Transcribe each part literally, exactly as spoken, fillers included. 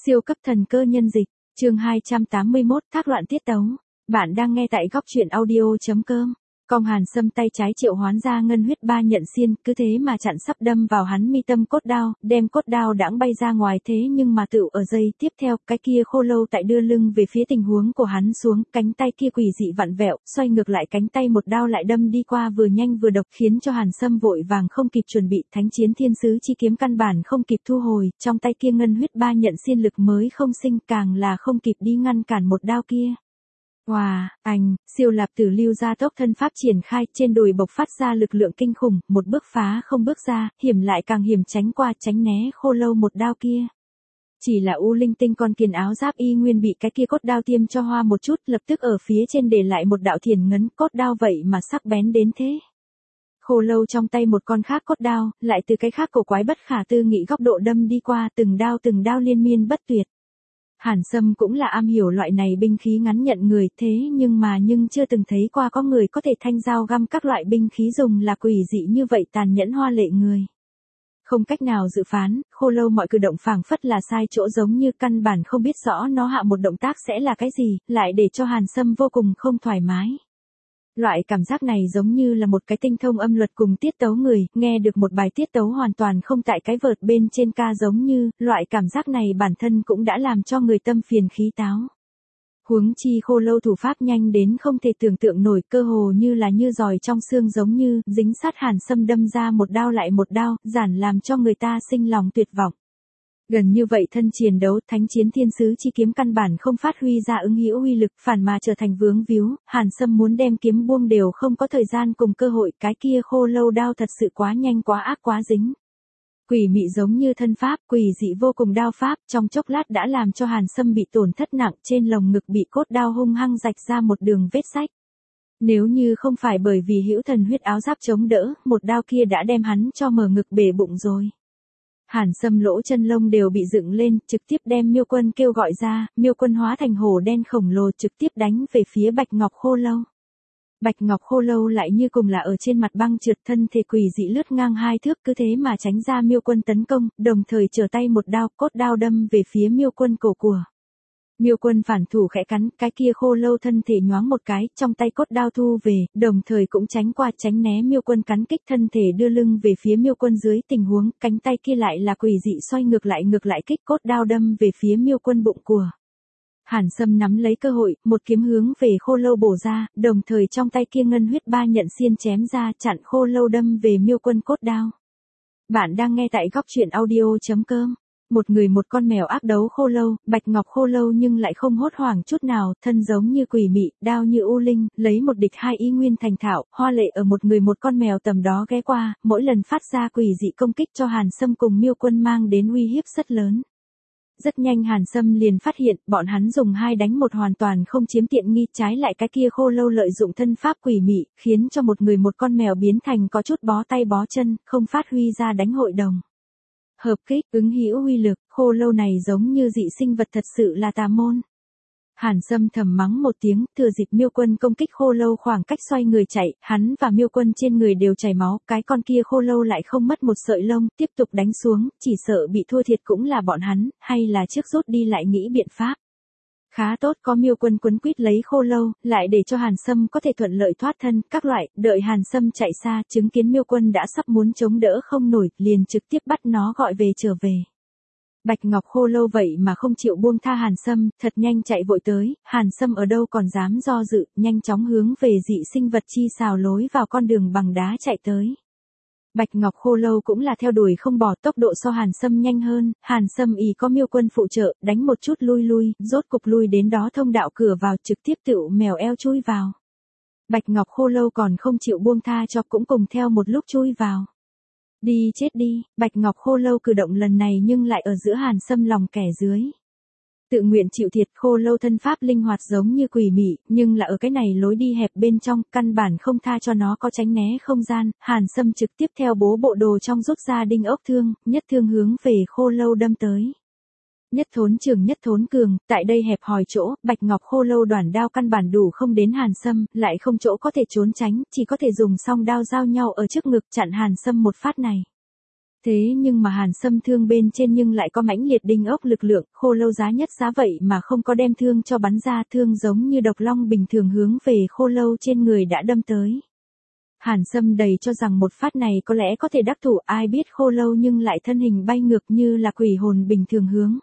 Siêu cấp thần cơ nhân dịch, chương hai trăm tám mươi mốt, thác loạn tiết tấu. Bạn đang nghe tại góc truyện audio.com. Cong Hàn Sâm tay trái triệu hoán ra ngân huyết ba nhận xiên, cứ thế mà chặn sắp đâm vào hắn mi tâm cốt đao, đem cốt đao đãng bay ra ngoài. Thế nhưng mà tựu ở giây tiếp theo, cái kia khô lâu tại đưa lưng về phía tình huống của hắn xuống, cánh tay kia quỷ dị vặn vẹo, xoay ngược lại cánh tay một đao lại đâm đi qua, vừa nhanh vừa độc, khiến cho Hàn Sâm vội vàng không kịp chuẩn bị, thánh chiến thiên sứ chi kiếm căn bản không kịp thu hồi, trong tay kia ngân huyết ba nhận xiên lực mới không sinh, càng là không kịp đi ngăn cản một đao kia. Wow, anh, siêu lạp tử lưu ra tốc thân pháp triển khai, trên đùi bộc phát ra lực lượng kinh khủng, một bước phá không bước ra, hiểm lại càng hiểm, tránh qua tránh né khô lâu một đao kia. Chỉ là U Linh Tinh con kiền áo giáp y nguyên bị cái kia cốt đao tiêm cho hoa một chút, lập tức ở phía trên để lại một đạo thiền ngấn, cốt đao vậy mà sắc bén đến thế. Khô lâu trong tay một con khác cốt đao, lại từ cái khác cổ quái bất khả tư nghị góc độ đâm đi qua, từng đao từng đao liên miên bất tuyệt. Hàn Sâm cũng là am hiểu loại này binh khí ngắn nhận người, thế nhưng mà nhưng chưa từng thấy qua có người có thể thanh dao găm các loại binh khí dùng là quỷ dị như vậy, tàn nhẫn hoa lệ người. Không cách nào dự phán, khô lâu mọi cử động phảng phất là sai chỗ, giống như căn bản không biết rõ nó hạ một động tác sẽ là cái gì, lại để cho Hàn Sâm vô cùng không thoải mái. Loại cảm giác này giống như là một cái tinh thông âm luật cùng tiết tấu người, nghe được một bài tiết tấu hoàn toàn không tại cái vợt bên trên ca, giống như, loại cảm giác này bản thân cũng đã làm cho người tâm phiền khí táo. Huống chi khô lâu thủ pháp nhanh đến không thể tưởng tượng nổi, cơ hồ như là như giòi trong xương, giống như, dính sát Hàn Sâm đâm ra một đao lại một đao, giản làm cho người ta sinh lòng tuyệt vọng. Gần như vậy thân chiến đấu, thánh chiến thiên sứ chi kiếm căn bản không phát huy ra ứng hữu uy lực, phản mà trở thành vướng víu, Hàn Sâm muốn đem kiếm buông đều không có thời gian cùng cơ hội, cái kia khô lâu đao thật sự quá nhanh, quá ác, quá dính. Quỷ mị giống như thân pháp, quỷ dị vô cùng đao pháp, trong chốc lát đã làm cho Hàn Sâm bị tổn thất nặng, trên lồng ngực bị cốt đao hung hăng rạch ra một đường vết rách. Nếu như không phải bởi vì hữu thần huyết áo giáp chống đỡ, một đao kia đã đem hắn cho mở ngực bể bụng rồi. Hàn Sâm lỗ chân lông đều bị dựng lên, trực tiếp đem Miêu Quân kêu gọi ra, Miêu Quân hóa thành hổ đen khổng lồ trực tiếp đánh về phía Bạch Ngọc Khô Lâu. Bạch Ngọc Khô Lâu lại như cùng là ở trên mặt băng trượt, thân thể quỷ dị lướt ngang hai thước, cứ thế mà tránh ra Miêu Quân tấn công, đồng thời trở tay một đao, cốt đao đâm về phía Miêu Quân cổ của. Miêu Quân phản thủ khẽ cắn, cái kia khô lâu thân thể nhoáng một cái, trong tay cốt đao thu về, đồng thời cũng tránh qua tránh né Miêu Quân cắn kích, thân thể đưa lưng về phía Miêu Quân dưới tình huống, cánh tay kia lại là quỷ dị xoay ngược lại ngược lại kích, cốt đao đâm về phía Miêu Quân bụng của. Hàn Sâm nắm lấy cơ hội, một kiếm hướng về khô lâu bổ ra, đồng thời trong tay kia ngân huyết ba nhận xiên chém ra, chặn khô lâu đâm về Miêu Quân cốt đao. Bạn đang nghe tại góc truyện audio.com. Một người một con mèo ác đấu khô lâu, Bạch Ngọc Khô Lâu nhưng lại không hốt hoảng chút nào, thân giống như quỷ mị, đao như u linh, lấy một địch hai ý nguyên thành thạo, hoa lệ ở một người một con mèo tầm đó ghé qua, mỗi lần phát ra quỷ dị công kích cho Hàn Sâm cùng Miêu Quân mang đến uy hiếp rất lớn. Rất nhanh Hàn Sâm liền phát hiện, bọn hắn dùng hai đánh một hoàn toàn không chiếm tiện nghi, trái lại cái kia khô lâu lợi dụng thân pháp quỷ mị, khiến cho một người một con mèo biến thành có chút bó tay bó chân, không phát huy ra đánh hội đồng. Hợp kích, ứng hữu uy lực, khô lâu này giống như dị sinh vật, thật sự là tà môn. Hàn Sâm thầm mắng một tiếng, thừa dịp Miêu Quân công kích khô lâu khoảng cách xoay người chạy, hắn và Miêu Quân trên người đều chảy máu, cái con kia khô lâu lại không mất một sợi lông, tiếp tục đánh xuống, chỉ sợ bị thua thiệt cũng là bọn hắn, hay là trước rút đi lại nghĩ biện pháp. Khá tốt có Miêu Quân quấn quýt lấy khô lâu, lại để cho Hàn Sâm có thể thuận lợi thoát thân, các loại, đợi Hàn Sâm chạy xa, chứng kiến Miêu Quân đã sắp muốn chống đỡ không nổi, liền trực tiếp bắt nó gọi về trở về. Bạch Ngọc Khô Lâu vậy mà không chịu buông tha Hàn Sâm, thật nhanh chạy vội tới, Hàn Sâm ở đâu còn dám do dự, nhanh chóng hướng về dị sinh vật chi xào lối vào con đường bằng đá chạy tới. Bạch Ngọc Khô Lâu cũng là theo đuổi không bỏ, tốc độ so Hàn Sâm nhanh hơn, Hàn Sâm ý có Miêu Quân phụ trợ, đánh một chút lui lui, rốt cục lui đến đó thông đạo cửa vào, trực tiếp tựu mèo eo chui vào. Bạch Ngọc Khô Lâu còn không chịu buông tha cho, cũng cùng theo một lúc chui vào. Đi chết đi, Bạch Ngọc Khô Lâu cử động lần này nhưng lại ở giữa Hàn Sâm lòng kẻ dưới. Tự nguyện chịu thiệt, khô lâu thân pháp linh hoạt giống như quỷ mị, nhưng là ở cái này lối đi hẹp bên trong, căn bản không tha cho nó có tránh né không gian, Hàn Sâm trực tiếp theo bố bộ đồ trong rút ra đinh ốc thương, nhất thương hướng về khô lâu đâm tới. Nhất thốn trường nhất thốn cường, tại đây hẹp hòi chỗ, Bạch Ngọc Khô Lâu đoản đao căn bản đủ không đến Hàn Sâm, lại không chỗ có thể trốn tránh, chỉ có thể dùng song đao giao nhau ở trước ngực chặn Hàn Sâm một phát này. Thế nhưng mà Hàn Sâm thương bên trên nhưng lại có mãnh liệt đinh ốc lực lượng, khô lâu giá nhất giá vậy mà không có đem thương cho bắn ra, thương giống như độc long bình thường hướng về khô lâu trên người đã đâm tới. Hàn Sâm đầy cho rằng một phát này có lẽ có thể đắc thủ, ai biết khô lâu nhưng lại thân hình bay ngược như là quỷ hồn bình thường hướng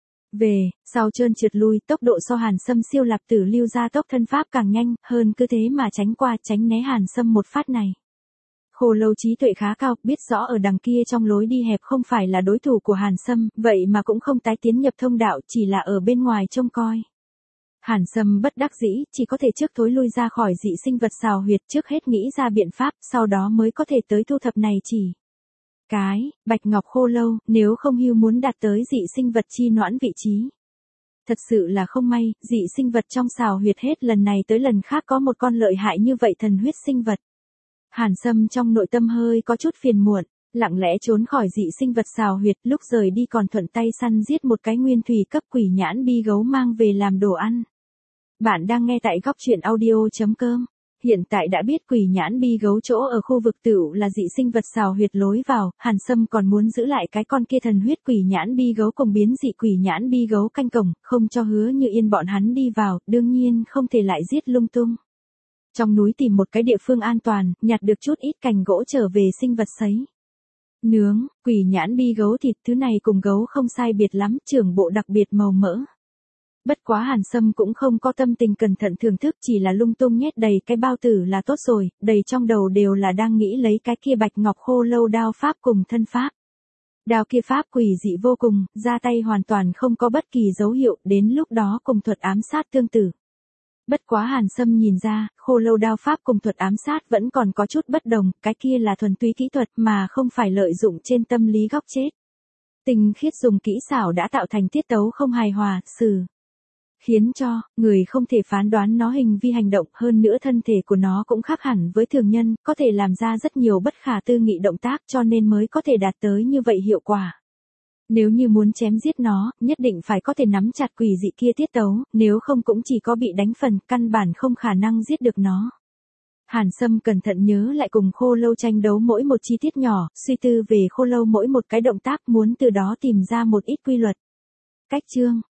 về, sau trơn trượt lui, tốc độ so Hàn Sâm siêu lạp tử lưu ra tốc thân pháp càng nhanh, hơn cứ thế mà tránh qua tránh né Hàn Sâm một phát này. Khô lâu trí tuệ khá cao, biết rõ ở đằng kia trong lối đi hẹp không phải là đối thủ của Hàn Sâm, vậy mà cũng không tái tiến nhập thông đạo, chỉ là ở bên ngoài trông coi. Hàn Sâm bất đắc dĩ, chỉ có thể trước thối lui ra khỏi dị sinh vật xào huyệt, trước hết nghĩ ra biện pháp, sau đó mới có thể tới thu thập này chỉ. Cái, bạch ngọc khô lâu, nếu không hưu muốn đạt tới dị sinh vật chi noãn vị trí. Thật sự là không may, dị sinh vật trong xào huyệt hết lần này tới lần khác có một con lợi hại như vậy thần huyết sinh vật. Hàn Sâm trong nội tâm hơi có chút phiền muộn, lặng lẽ trốn khỏi dị sinh vật xào huyệt, lúc rời đi còn thuận tay săn giết một cái nguyên thủy cấp quỷ nhãn bi gấu mang về làm đồ ăn. Bạn đang nghe tại góc truyện audio chấm com. Hiện tại đã biết quỷ nhãn bi gấu chỗ ở khu vực tửu là dị sinh vật xào huyệt lối vào, Hàn Sâm còn muốn giữ lại cái con kia thần huyết quỷ nhãn bi gấu cùng biến dị quỷ nhãn bi gấu canh cổng, không cho Hứa Như Yên bọn hắn đi vào, đương nhiên không thể lại giết lung tung. Trong núi tìm một cái địa phương an toàn, nhặt được chút ít cành gỗ trở về sinh vật sấy. Nướng, quỷ nhãn bi gấu thịt thứ này cùng gấu không sai biệt lắm, trưởng bộ đặc biệt màu mỡ. Bất quá Hàn Sâm cũng không có tâm tình cẩn thận thưởng thức, chỉ là lung tung nhét đầy cái bao tử là tốt rồi, đầy trong đầu đều là đang nghĩ lấy cái kia bạch ngọc khô lâu đao pháp cùng thân pháp. Đao kia pháp quỷ dị vô cùng, ra tay hoàn toàn không có bất kỳ dấu hiệu, đến lúc đó cùng thuật ám sát tương tự. Bất quá Hàn Sâm nhìn ra, khô lâu đao pháp cùng thuật ám sát vẫn còn có chút bất đồng, cái kia là thuần túy kỹ thuật mà không phải lợi dụng trên tâm lý góc chết. Tinh khiết dùng kỹ xảo đã tạo thành tiết tấu không hài hòa, xử. Khiến cho, người không thể phán đoán nó hình vi hành động, hơn nữa thân thể của nó cũng khác hẳn với thường nhân, có thể làm ra rất nhiều bất khả tư nghị động tác cho nên mới có thể đạt tới như vậy hiệu quả. Nếu như muốn chém giết nó, nhất định phải có thể nắm chặt quỷ dị kia tiết tấu, nếu không cũng chỉ có bị đánh phần, căn bản không khả năng giết được nó. Hàn Sâm cẩn thận nhớ lại cùng khô lâu tranh đấu mỗi một chi tiết nhỏ, suy tư về khô lâu mỗi một cái động tác, muốn từ đó tìm ra một ít quy luật. Cách chương,